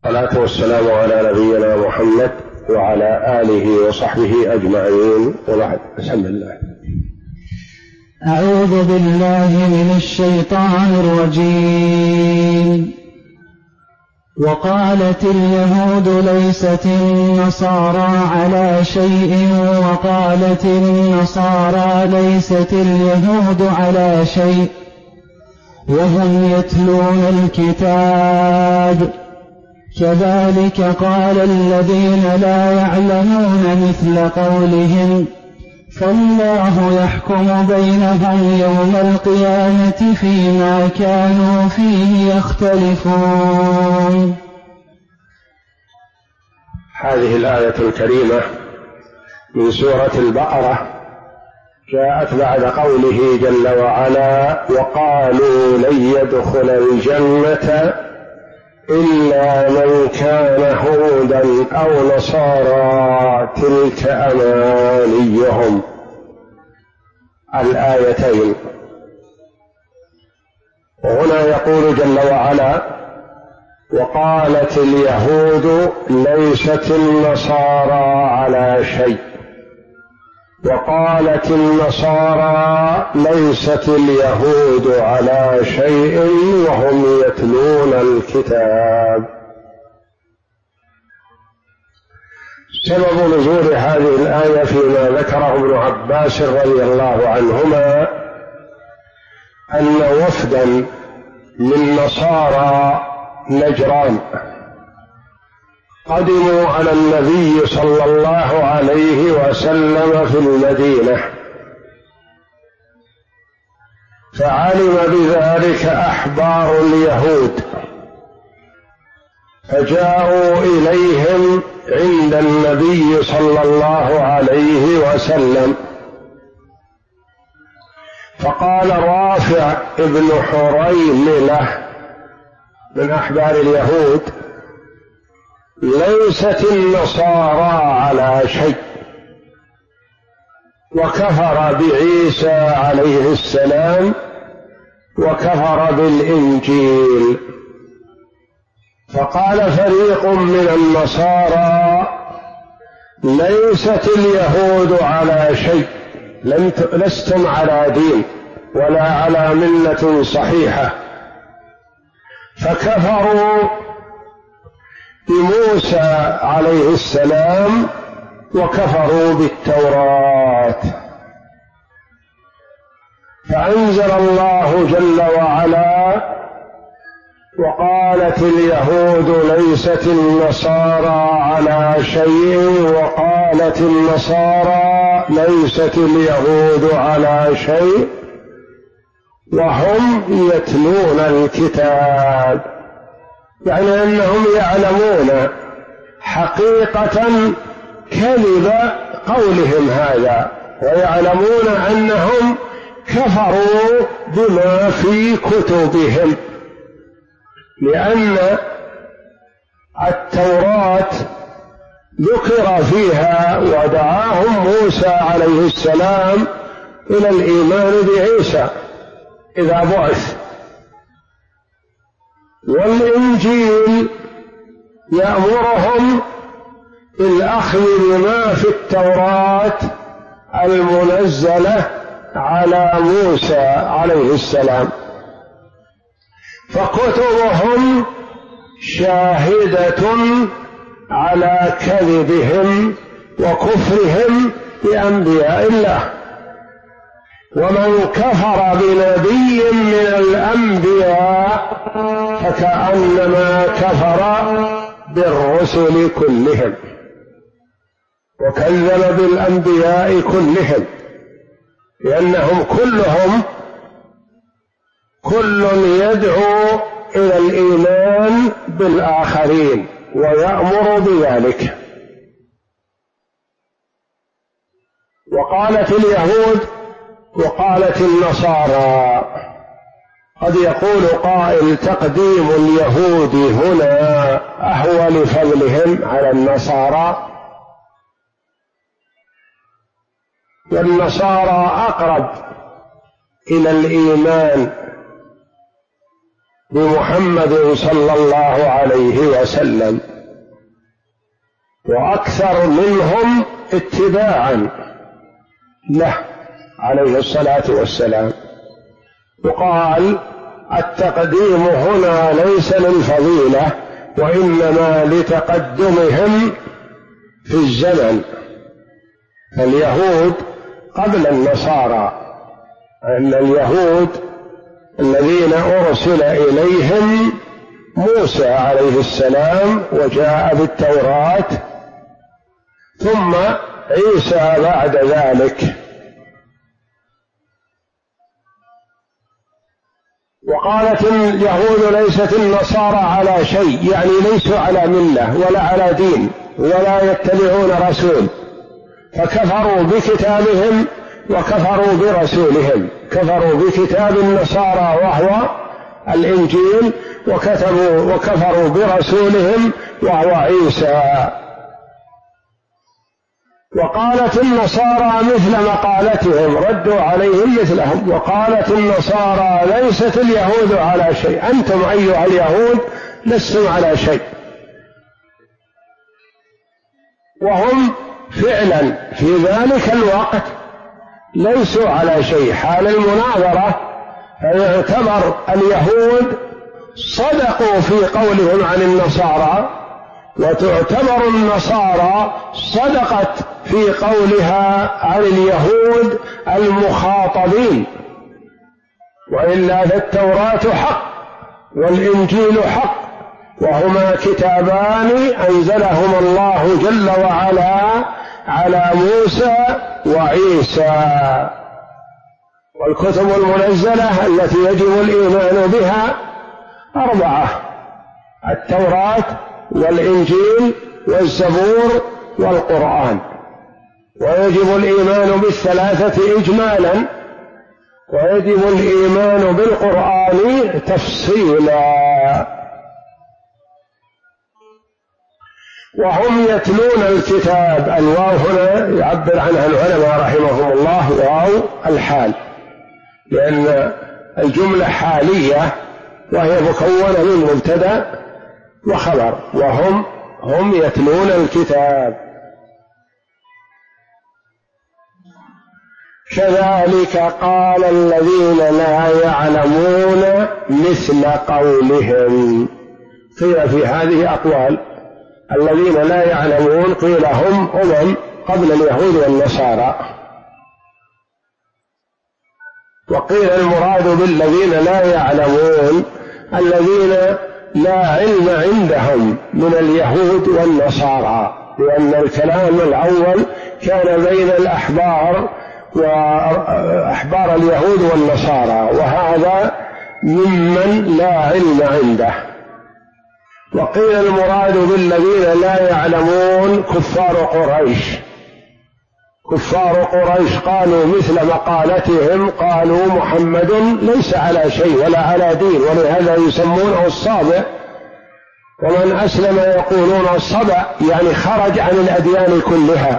والصلاة والسلام على نبينا محمد وعلى آله وصحبه أجمعين، وبعد. بسم الله. أعوذ بالله من الشيطان الرجيم. وقالت اليهود ليست النصارى على شيء وقالت النصارى ليست اليهود على شيء وهم يتلون الكتاب كذلك قال الذين لا يعلمون مثل قولهم فالله يحكم بينهم يوم القيامة فيما كانوا فيه يختلفون. هذه الآية الكريمة من سورة البقرة جاءت بعد قوله جل وعلا: وقالوا لن يدخل الجنة إلا من كان هودا أو نصارى تلك أمانيهم. الآيتين. وهنا يقول جل وعلا: وقالت اليهود ليست النصارى على شيء وقالت النصارى ليست اليهود على شيء وهم يتلون الكتاب. سبب نزول هذه الآية فيما ذكره ابن عباس رضي الله عنهما أن وفدا من نصارى نجران قدموا على النبي صلى الله عليه وسلم في المدينة، فعلم بذلك أحبار اليهود فجاءوا إليهم عند النبي صلى الله عليه وسلم، فقال رافع ابن حريملة من أحبار اليهود: ليست النصارى على شيء، وكفر بعيسى عليه السلام وكفر بالإنجيل. فقال فريق من النصارى: ليست اليهود على شيء، لستم على دين ولا على ملة صحيحة، فكفروا بموسى عليه السلام وكفروا بالتوراة. فأنزل الله جل وعلا: وقالت اليهود ليست النصارى على شيء وقالت النصارى ليست اليهود على شيء وهم يتلون الكتاب. يعني أنهم يعلمون حقيقة كذب قولهم هذا، ويعلمون أنهم كفروا بما في كتبهم، لأن التوراة ذكر فيها ودعاهم موسى عليه السلام إلى الإيمان بعيسى إذا بعث، والإنجيل يأمرهم بالأخذ بما في التوراة المنزلة على موسى عليه السلام، فكتبهم شاهدة على كذبهم وكفرهم بأنبياء الله. ومن كفر بنبي من الأنبياء فكأنما كفر بالرسل كلهم وكذب بالأنبياء كلهم، لأنهم كل يدعو إلى الإيمان بالآخرين ويأمر بذلك. وقالت اليهود وقالت النصارى. قد يقول قائل: تقديم اليهود هنا أهوى لفضلهم على النصارى، والنصارى أقرب إلى الإيمان بمحمد صلى الله عليه وسلم، وأكثر منهم اتباعا له عليه الصلاة والسلام. وقال: التقديم هنا ليس للفضيلة، وإنما لتقدمهم في الزمن، فاليهود قبل النصارى، أن اليهود الذين أرسل إليهم موسى عليه السلام وجاء بالتوراة، ثم عيسى بعد ذلك. وقالت اليهود ليست النصارى على شيء، يعني ليسوا على ملة ولا على دين ولا يتبعون رسول، فكفروا بكتابهم وكفروا برسولهم، كفروا بكتاب النصارى وهو الإنجيل، وكفروا برسولهم وهو عيسى. وقالت النصارى مثل مقالتهم، ردوا عليهم مثلهم، وقالت النصارى ليست اليهود على شيء، أنتم أيها اليهود لستم على شيء. وهم فعلا في ذلك الوقت ليسوا على شيء حال المناظرة، فيعتبر اليهود صدقوا في قولهم عن النصارى، وتعتبر النصارى صدقت في قولها عن اليهود المخاطبين. وإلا فالتوراة حق والإنجيل حق، وهما كتابان أنزلهما الله جل وعلا على موسى وعيسى. والكتب المنزلة التي يجب الإيمان بها 4: التوراة والإنجيل والزبور والقرآن. ويجب الإيمان بالثلاثة إجمالا، ويجب الإيمان بالقرآن تفصيلا. وهم يتلون الكتاب، الواو هنا يعبر عنها العلماء رحمهم الله واو الحال، لأن الجملة حالية وهي مكونة من مبتدأ وخبر، وهم يتلون الكتاب. كذلك قال الذين لا يعلمون مثل قولهم. قيل في هذه أقوال: الذين لا يعلمون قيل هم قبل اليهود والنصارى، وقيل المراد بالذين لا يعلمون الذين لا علم عندهم من اليهود والنصارى، لأن الكلام الأول كان بين الأحبار وأحبار اليهود والنصارى، وهذا ممن لا علم عنده. وقيل المراد بالذين لا يعلمون كفار قريش. كفار قريش قالوا مثل مقالتهم، قالوا محمد ليس على شيء ولا على دين، ولهذا يسمونه الصابئ. ومن أسلم يقولون الصبأ، يعني خرج عن الأديان كلها.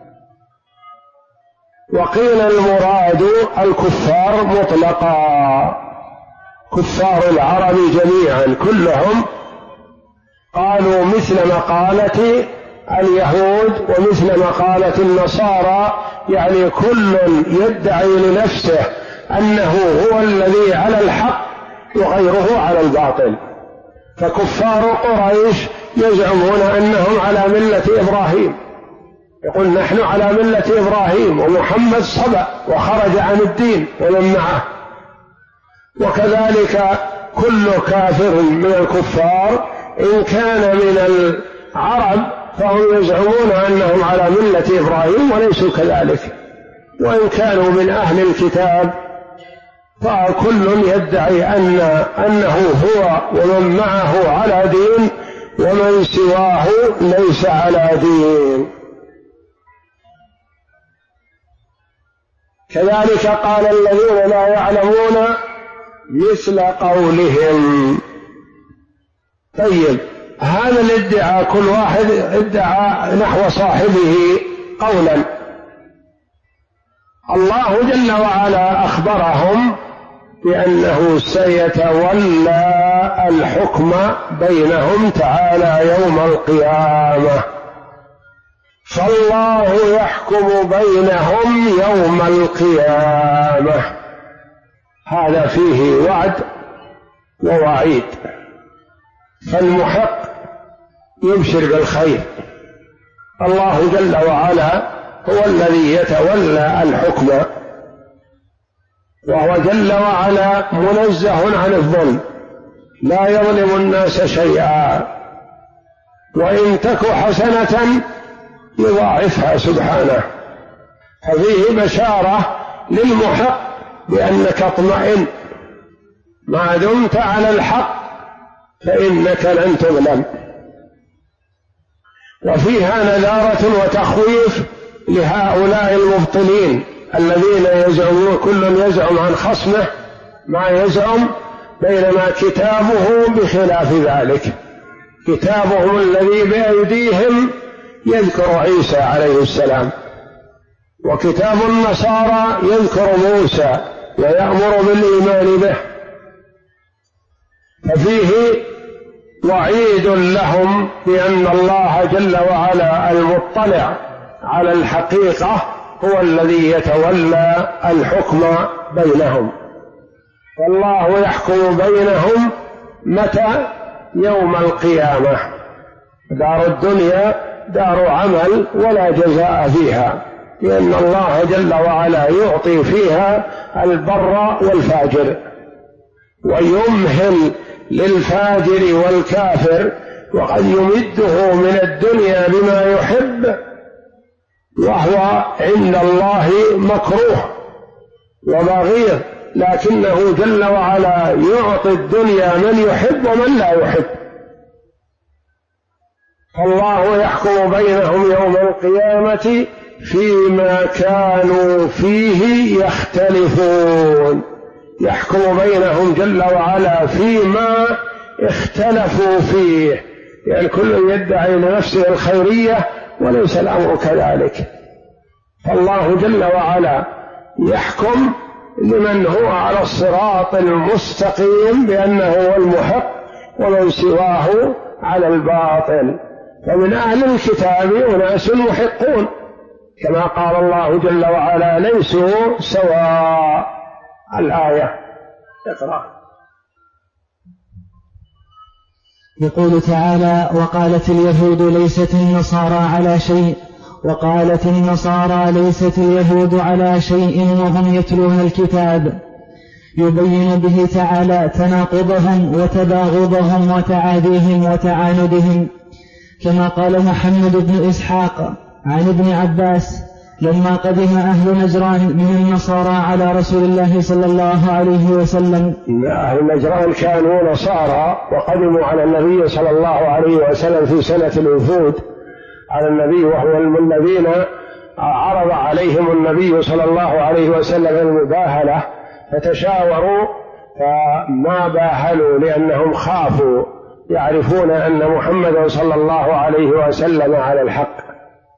وقيل المراد الكفار مطلقا، كفار العرب جميعا كلهم قالوا مثل مقالة اليهود ومثل مقالة النصارى، يعني كل يدعي لنفسه أنه هو الذي على الحق وغيره على الباطل. فكفار قريش يزعمون أنهم على ملة إبراهيم، يقول نحن على ملة إبراهيم، ومحمد صبأ وخرج عن الدين ومن معه. وكذلك كل كافر من الكفار إن كان من العرب فهم يزعمون أنهم على ملة إبراهيم وليسوا كذلك، وإن كانوا من أهل الكتاب فكل يدعي أنه هو ومن معه على دين، ومن سواه ليس على دين. كذلك قال الذين لا يعلمون مثل قولهم. طيب، هذا الادعاء كل واحد ادعى نحو صاحبه قولا. الله جل وعلا أخبرهم بأنه سيتولى الحكم بينهم تعالى يوم القيامة. فالله يحكم بينهم يوم القيامة، هذا فيه وعد ووعيد. فالمحق يبشر بالخير، الله جل وعلا هو الذي يتولى الحكم، وهو جل وعلا منزه عن الظلم، لا يظلم الناس شيئا، وإن تك حسنة يضاعفها سبحانه. ففيه بشارة للمحق بأنك اطمئن ما دمت على الحق فإنك لن تظلم. وفيها نذارة وتخويف لهؤلاء المبطلين الذين يزعمون، كل يزعم عن خصمه ما يزعم، بينما كتابه بخلاف ذلك. كتابهم الذي بأيديهم يذكر عيسى عليه السلام، وكتاب النصارى يذكر موسى ويأمر بالإيمان به. ففيه وعيد لهم بأن الله جل وعلا المطلع على الحقيقة هو الذي يتولى الحكم بينهم. والله يحكم بينهم متى؟ يوم القيامة. دار الدنيا دار عمل ولا جزاء فيها، لأن الله جل وعلا يعطي فيها البر والفاجر، ويمهل للفاجر والكافر، وقد يمده من الدنيا بما يحب، وهو عند الله مكروه وبغيض، لكنه جل وعلا يعطي الدنيا من يحب ومن لا يحب. فالله يحكم بينهم يوم القيامة فيما كانوا فيه يختلفون. يحكم بينهم جل وعلا فيما اختلفوا فيه، يعني كل يدعي لنفسه الخيرية وليس الأمر كذلك. فالله جل وعلا يحكم لمن هو على الصراط المستقيم بأنه هو المحق، ومن سواه على الباطل. فمن أهل الكتاب أناس محقون، كما قال الله جل وعلا ليسوا سواء. الآية اقرأ. يقول تعالى: وقالت اليهود ليست النصارى على شيء، وقالت النصارى ليست اليهود على شيء وهم يتلون الكتاب، يبين به تعالى تناقضهم وتباغضهم وتعاديهم وتعاندهم، كما قال محمد بن إسحاق عن ابن عباس: لما قدم أهل نجران من النصارى على رسول الله صلى الله عليه وسلم. أهل نجران كانوا نصارى وقدموا على النبي صلى الله عليه وسلم في سنة الوفود على النبي، وهو الذين عرض عليهم النبي صلى الله عليه وسلم المباهلة، فتشاوروا فما باهلوا لأنهم خافوا، يعرفون أن محمد صلى الله عليه وسلم على الحق.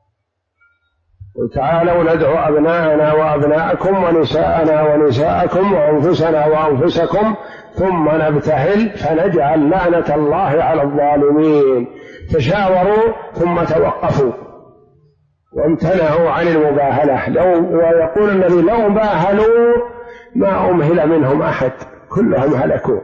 تعالوا ندعو أبناءنا وأبناءكم ونساءنا ونساءكم وأنفسنا وأنفسكم ثم نبتهل فنجعل لعنة الله على الظالمين. تشاوروا ثم توقفوا وامتنعوا عن المباهلة. ويقول النبي: لو باهلوا ما أمهل منهم أحد، كلهم هلكوا.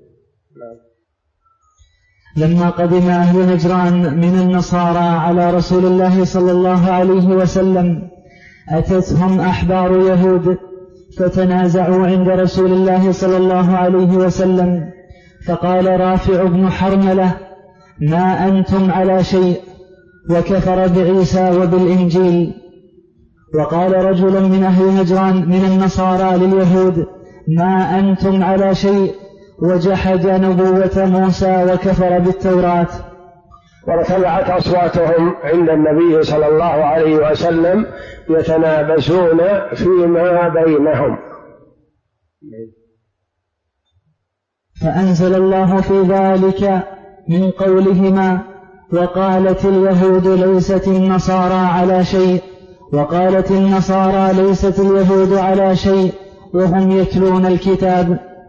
لما قدم أهل نجران من النصارى على رسول الله صلى الله عليه وسلم أتتهم أحبار يهود فتنازعوا عند رسول الله صلى الله عليه وسلم، فقال رافع بن حرملة: ما أنتم على شيء، وكفر بعيسى وبالإنجيل. وقال رجل من أهل نجران من النصارى لليهود: ما أنتم على شيء، وجحد نبوة موسى وكفر بالتوراة. وارتفعت أصواتهم عند النبي صلى الله عليه وسلم يتنابزون فيما بينهم. فأنزل الله في ذلك من قولهما: وقالت اليهود ليست النصارى على شيء، وقالت النصارى ليست اليهود على شيء وهم يتلون الكتاب،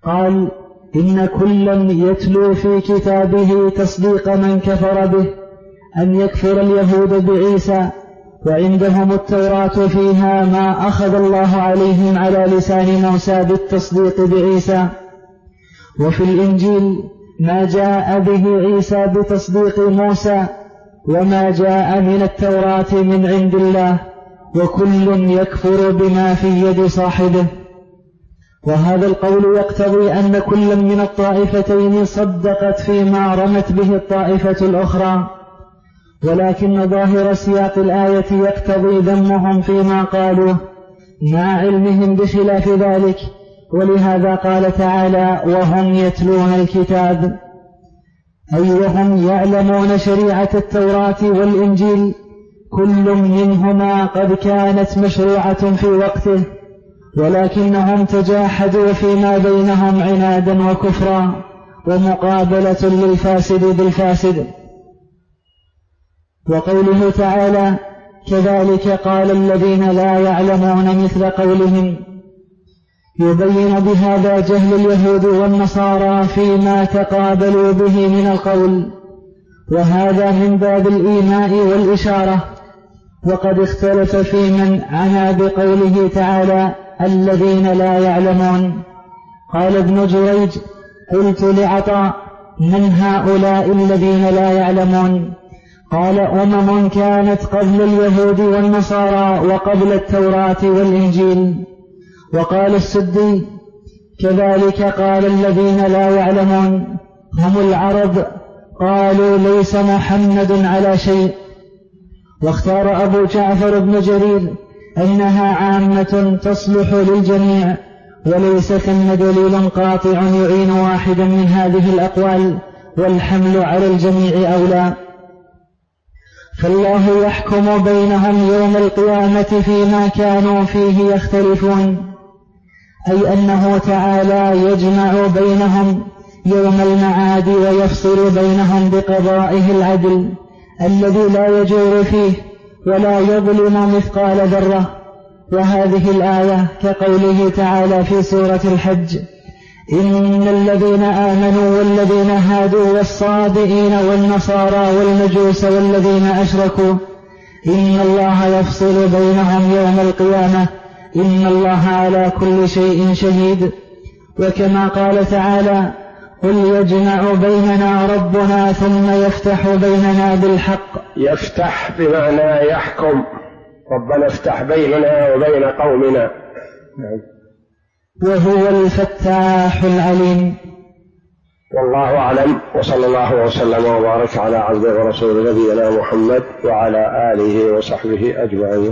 قال: إن كلا يتلو في كتابه تصديق من كفر به أن يكفر اليهود بعيسى، وعندهم التوراة فيها ما أخذ الله عليهم على لسان موسى بالتصديق بعيسى، وفي الإنجيل ما جاء به عيسى بتصديق موسى، وما جاء من التوراة من عند الله، وكل يكفر بما في يد صاحبه. وهذا القول يقتضي أن كل من الطائفتين صدقت فيما رمت به الطائفة الأخرى، ولكن ظاهر سياق الآية يقتضي ذمهم فيما قالوه مع علمهم بخلاف ذلك، ولهذا قال تعالى: وهم يتلون الكتاب، أي وهم يعلمون شريعة التوراة والإنجيل، كل منهما قد كانت مشروعة في وقته، ولكنهم تجاحدوا فيما بينهم عنادا وكفرا ومقابلة للفاسد بالفاسد. وقوله تعالى: كذلك قال الذين لا يعلمون مثل قولهم، يبين بهذا جهل اليهود والنصارى فيما تقابلوا به من القول، وهذا من باب الإيماء والإشارة. وقد اختلف في من عنا بقوله تعالى: الذين لا يعلمون. قال ابن جريج: قلت لعطاء: من هؤلاء الذين لا يعلمون؟ قال: أمم كانت قبل اليهود والنصارى وقبل التوراة والإنجيل. وقال السدي: كذلك قال الذين لا يعلمون هم العرب، قالوا ليس محمد على شيء. واختار أبو جعفر بن جرير أنها عامة تصلح للجميع، وليس ثم دليل قاطع يعين واحدا من هذه الأقوال، والحمل على الجميع أولى. فالله يحكم بينهم يوم القيامة فيما كانوا فيه يختلفون، أي أنه تعالى يجمع بينهم يوم المعاد ويفصل بينهم بقضائه العدل الذي لا يجور فيه ولا يظلم مثقال ذرة. وهذه الآية كقوله تعالى في سورة الحج: إن الذين آمنوا والذين هادوا والصابئين والنصارى والمجوس والذين أشركوا إن الله يفصل بينهم يوم القيامة إن الله على كل شيء شهيد. وكما قال تعالى: قل يجمع بيننا ربنا ثم يفتح بيننا بالحق. يفتح بمعنى يحكم، ربنا افتح بيننا وبين قومنا. وهو الفتاح العليم. والله أعلم، وصلى الله وسلم وبارك على عبده ورسوله نبينا محمد وعلى آله وصحبه أجمعين.